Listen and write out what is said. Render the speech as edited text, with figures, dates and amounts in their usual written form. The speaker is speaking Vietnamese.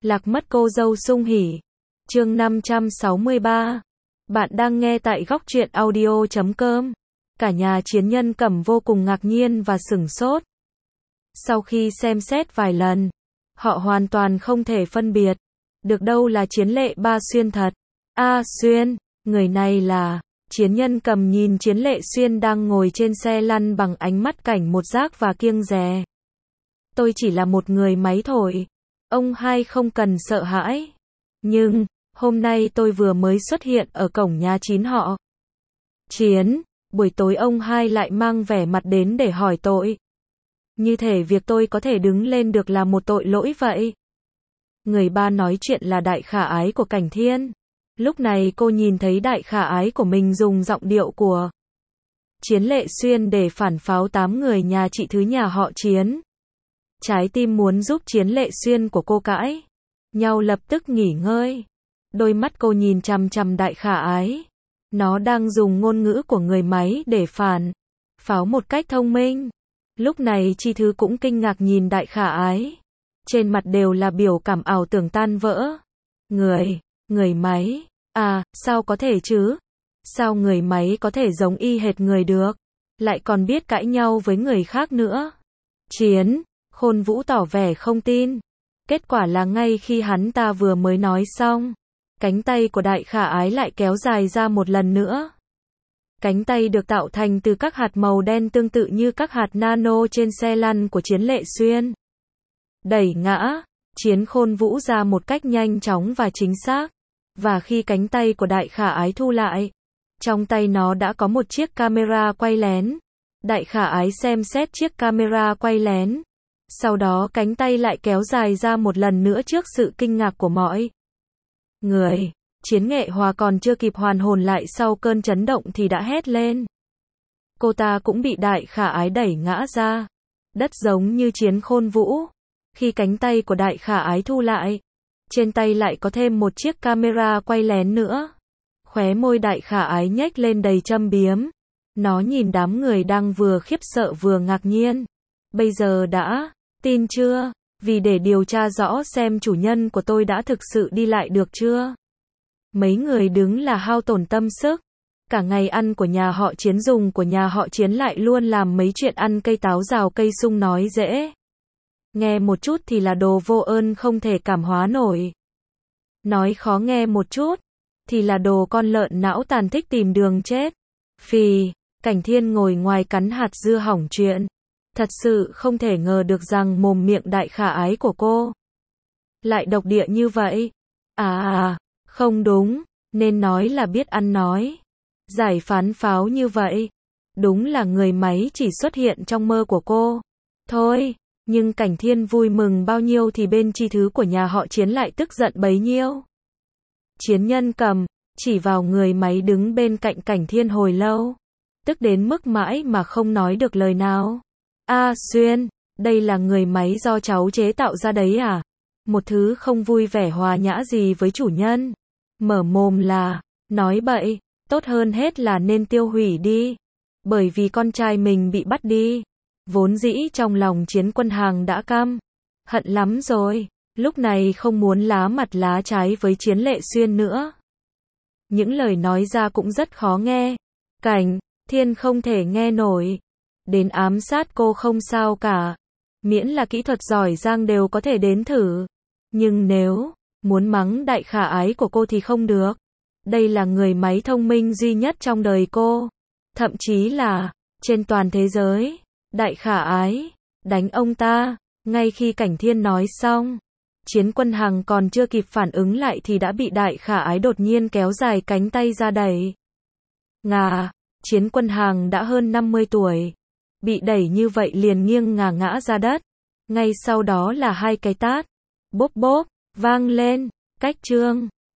Lạc mất cô dâu sung hỉ. Chương 563. Bạn đang nghe tại góc truyện audio.com. Cả nhà Chiến Nhân Cầm vô cùng ngạc nhiên và sửng sốt. Sau khi xem xét vài lần, họ hoàn toàn không thể phân biệt được đâu là Chiến Lệ Ba Xuyên thật. Xuyên, người này là... Chiến Nhân Cầm nhìn Chiến Lệ Xuyên đang ngồi trên xe lăn bằng ánh mắt cảnh một giác và kiêng dè. Tôi chỉ là một người máy thôi. Ông hai không cần sợ hãi. Nhưng, hôm nay tôi vừa mới xuất hiện ở cổng nhà Chín họ. Chiến, buổi tối ông hai lại mang vẻ mặt đến để hỏi tội. Như thể việc tôi có thể đứng lên được là một tội lỗi vậy. Người ba nói chuyện là đại khả ái của Cảnh Thiên. Lúc này cô nhìn thấy đại khả ái của mình dùng giọng điệu của Chiến Lệ Xuyên để phản pháo 8 người nhà chị thứ nhà họ Chiến. Trái tim muốn giúp Chiến Lệ Xuyên của cô cãi nhau lập tức nghỉ ngơi. Đôi mắt cô nhìn chằm chằm đại khả ái. Nó đang dùng ngôn ngữ của người máy để phản pháo một cách thông minh. Lúc này Chi Thứ cũng kinh ngạc nhìn đại khả ái. Trên mặt đều là biểu cảm ảo tưởng tan vỡ. Người máy, sao có thể chứ? Sao người máy có thể giống y hệt người được? Lại còn biết cãi nhau với người khác nữa. Khôn Vũ tỏ vẻ không tin. Kết quả là ngay khi hắn ta vừa mới nói xong, cánh tay của đại khả ái lại kéo dài ra một lần nữa. Cánh tay được tạo thành từ các hạt màu đen tương tự như các hạt nano trên xe lăn của Chiến Lệ Xuyên. Đẩy ngã Khôn Vũ ra một cách nhanh chóng và chính xác. Và khi cánh tay của đại khả ái thu lại, trong tay nó đã có một chiếc camera quay lén. Đại khả ái xem xét chiếc camera quay lén. Sau đó cánh tay lại kéo dài ra một lần nữa trước sự kinh ngạc của mọi người. Chiến Nghệ Hòa còn chưa kịp hoàn hồn lại sau cơn chấn động thì đã hét lên. Cô ta cũng bị đại khả ái đẩy ngã ra đất giống như Khôn Vũ. Khi cánh tay của đại khả ái thu lại, trên tay lại có thêm một chiếc camera quay lén nữa. Khóe môi đại khả ái nhếch lên đầy châm biếm. Nó nhìn đám người đang vừa khiếp sợ vừa ngạc nhiên. Bây giờ đã tin chưa? Vì để điều tra rõ xem chủ nhân của tôi đã thực sự đi lại được chưa? Mấy người đứng là hao tổn tâm sức. Cả ngày ăn của nhà họ Chiến dùng của nhà họ Chiến lại luôn làm mấy chuyện ăn cây táo rào cây sung nói dễ nghe một chút thì là đồ vô ơn không thể cảm hóa nổi. Nói khó nghe một chút thì là đồ con lợn não tàn thích tìm đường chết. Phì, Cảnh Thiên ngồi ngoài cắn hạt dưa hỏng chuyện. Thật sự không thể ngờ được rằng mồm miệng đại khả ái của cô lại độc địa như vậy. Không đúng, nên nói là biết ăn nói. Giải phán pháo như vậy. Đúng là người máy chỉ xuất hiện trong mơ của cô. Thôi, nhưng Cảnh Thiên vui mừng bao nhiêu thì bên Chi Thứ của nhà họ Chiến lại tức giận bấy nhiêu. Chiến Nhân Cầm chỉ vào người máy đứng bên cạnh Cảnh Thiên hồi lâu. Tức đến mức mãi mà không nói được lời nào. Xuyên, đây là người máy do cháu chế tạo ra đấy à? Một thứ không vui vẻ hòa nhã gì với chủ nhân. Mở mồm là, nói bậy, tốt hơn hết là nên tiêu hủy đi. Bởi vì con trai mình bị bắt đi. Vốn dĩ trong lòng Chiến Quân Hàng đã căm hận lắm rồi. Lúc này không muốn lá mặt lá trái với Chiến Lệ Xuyên nữa. Những lời nói ra cũng rất khó nghe. Cảnh Thiên không thể nghe nổi. Đến ám sát cô không sao cả. Miễn là kỹ thuật giỏi giang đều có thể đến thử. Nhưng nếu muốn mắng đại khả ái của cô thì không được. Đây là người máy thông minh duy nhất trong đời cô. Thậm chí là trên toàn thế giới. Đại khả ái đánh ông ta. Ngay khi Cảnh Thiên nói xong, Chiến Quân Hằng còn chưa kịp phản ứng lại thì đã bị đại khả ái đột nhiên kéo dài cánh tay ra đẩy. Chiến Quân Hằng đã hơn 50 tuổi. Bị đẩy như vậy liền nghiêng ngã ra đất. Ngay sau đó là 2 cái tát. Bốp bốp, vang lên. Cách chương